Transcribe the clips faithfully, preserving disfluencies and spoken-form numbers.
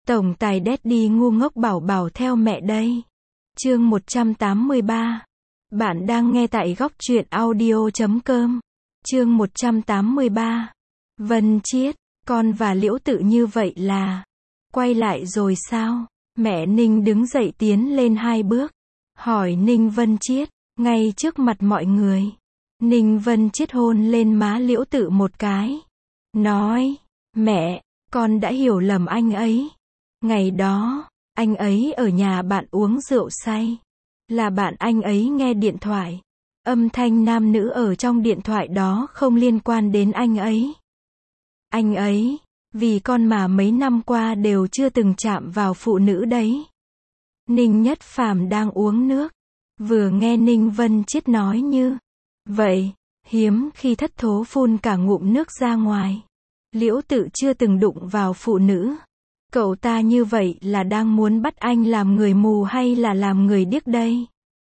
Tổng tài Daddy ngu ngốc bảo bảo theo mẹ đây. Chương một trăm tám mươi ba. Bạn đang nghe tại góc truyện audio chấm com. Chương một trăm tám mươi ba. Vân Chiết, con và Liễu Tự như vậy là quay lại rồi sao? Mẹ Ninh đứng dậy tiến lên hai bước, hỏi Ninh Vân Chiết, ngay trước mặt mọi người. Ninh Vân Chiết hôn lên má Liễu Tự một cái, nói, mẹ, con đã hiểu lầm anh ấy. Ngày đó, anh ấy ở nhà bạn uống rượu say. Là bạn anh ấy nghe điện thoại. Âm thanh nam nữ ở trong điện thoại đó không liên quan đến anh ấy. Anh ấy, vì con mà mấy năm qua đều chưa từng chạm vào phụ nữ đấy. Ninh Nhất Phàm đang uống nước, vừa nghe Ninh Vân Chiết nói như vậy, hiếm khi thất thố phun cả ngụm nước ra ngoài. Liễu Tự chưa từng đụng vào phụ nữ. Cậu ta như vậy là đang muốn bắt anh làm người mù hay là làm người điếc đây?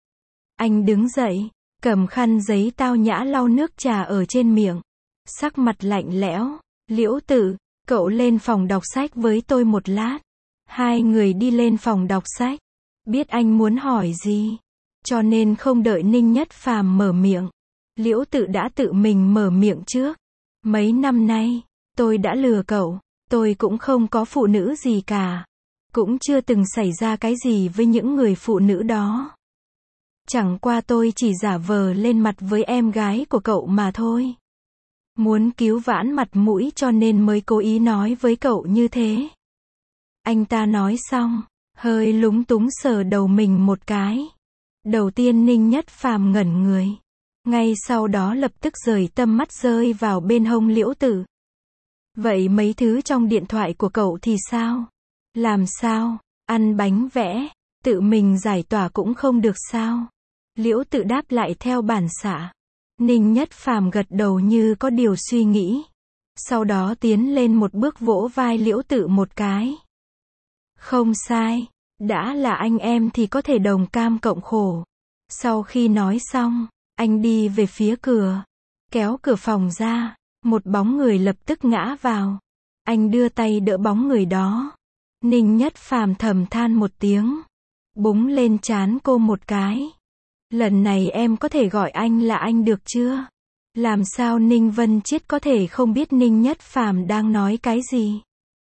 Anh đứng dậy, cầm khăn giấy tao nhã lau nước trà ở trên miệng. Sắc mặt lạnh lẽo. Liễu Tự, cậu lên phòng đọc sách với tôi một lát. Hai người đi lên phòng đọc sách. Biết anh muốn hỏi gì, cho nên không đợi Ninh Nhất Phàm mở miệng. Liễu Tự đã tự mình mở miệng trước. Mấy năm nay, tôi đã lừa cậu. Tôi cũng không có phụ nữ gì cả. Cũng chưa từng xảy ra cái gì với những người phụ nữ đó. Chẳng qua tôi chỉ giả vờ lên mặt với em gái của cậu mà thôi. Muốn cứu vãn mặt mũi cho nên mới cố ý nói với cậu như thế. Anh ta nói xong, hơi lúng túng sờ đầu mình một cái. Đầu tiên Ninh Nhất Phàm ngẩn người. Ngay sau đó lập tức rời tâm mắt rơi vào bên hông Liễu Tự. Vậy mấy thứ trong điện thoại của cậu thì sao? Làm sao? Ăn bánh vẽ, tự mình giải tỏa cũng không được sao? Liễu Tự đáp lại theo bản xạ. Ninh Nhất Phàm gật đầu như có điều suy nghĩ. Sau đó tiến lên một bước vỗ vai Liễu Tự một cái. Không sai, đã là anh em thì có thể đồng cam cộng khổ. Sau khi nói xong, anh đi về phía cửa, kéo cửa phòng ra. Một bóng người lập tức ngã vào. Anh đưa tay đỡ bóng người đó. Ninh Nhất Phàm thầm than một tiếng, búng lên trán cô một cái. Lần này em có thể gọi anh là anh được chưa? Làm sao Ninh Vân Chiết có thể không biết Ninh Nhất Phàm đang nói cái gì?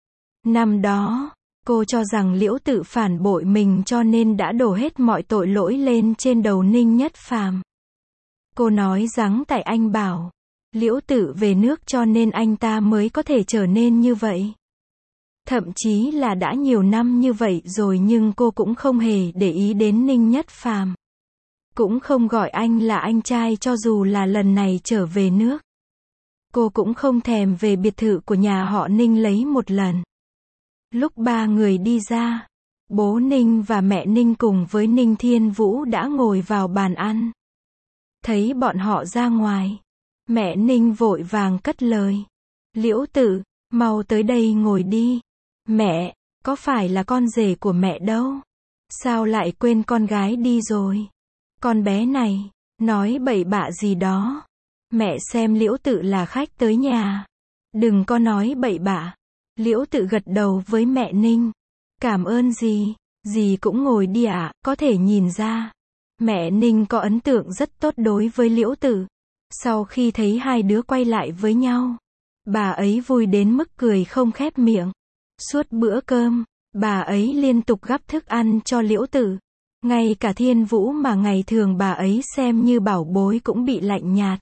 Năm đó, cô cho rằng Liễu Tự phản bội mình cho nên đã đổ hết mọi tội lỗi lên trên đầu Ninh Nhất Phàm. Cô nói rằng tại anh bảo Liễu Tự về nước cho nên anh ta mới có thể trở nên như vậy. Thậm chí là đã nhiều năm như vậy rồi nhưng cô cũng không hề để ý đến Ninh Nhất Phàm. Cũng không gọi anh là anh trai cho dù là lần này trở về nước. Cô cũng không thèm về biệt thự của nhà họ Ninh lấy một lần. Lúc ba người đi ra, bố Ninh và mẹ Ninh cùng với Ninh Thiên Vũ đã ngồi vào bàn ăn. Thấy bọn họ ra ngoài, mẹ Ninh vội vàng cất lời. Liễu Tự, mau tới đây ngồi đi. Mẹ, có phải là con rể của mẹ đâu? Sao lại quên con gái đi rồi? Con bé này, nói bậy bạ gì đó. Mẹ xem Liễu Tự là khách tới nhà. Đừng có nói bậy bạ. Liễu Tự gật đầu với mẹ Ninh. Cảm ơn dì, dì cũng ngồi đi ạ, có thể nhìn ra. Mẹ Ninh có ấn tượng rất tốt đối với Liễu Tự. Sau khi thấy hai đứa quay lại với nhau, bà ấy vui đến mức cười không khép miệng. Suốt bữa cơm, bà ấy liên tục gắp thức ăn cho Liễu Tự. Ngay cả Thiên Vũ mà ngày thường bà ấy xem như bảo bối cũng bị lạnh nhạt.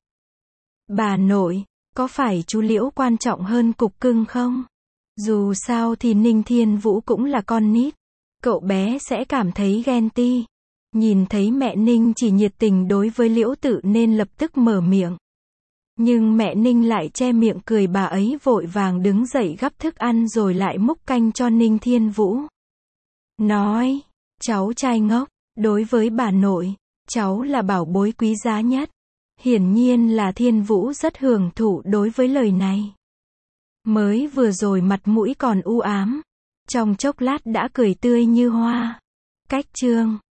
Bà nội, có phải chú Liễu quan trọng hơn cục cưng không? Dù sao thì Ninh Thiên Vũ cũng là con nít. Cậu bé sẽ cảm thấy ghen ti. Nhìn thấy mẹ Ninh chỉ nhiệt tình đối với Liễu Tự nên lập tức mở miệng. Nhưng mẹ Ninh lại che miệng cười, bà ấy vội vàng đứng dậy gắp thức ăn rồi lại múc canh cho Ninh Thiên Vũ. Nói, cháu trai ngốc, đối với bà nội, cháu là bảo bối quý giá nhất. Hiển nhiên là Thiên Vũ rất hưởng thụ đối với lời này. Mới vừa rồi mặt mũi còn u ám, trong chốc lát đã cười tươi như hoa. Cách chương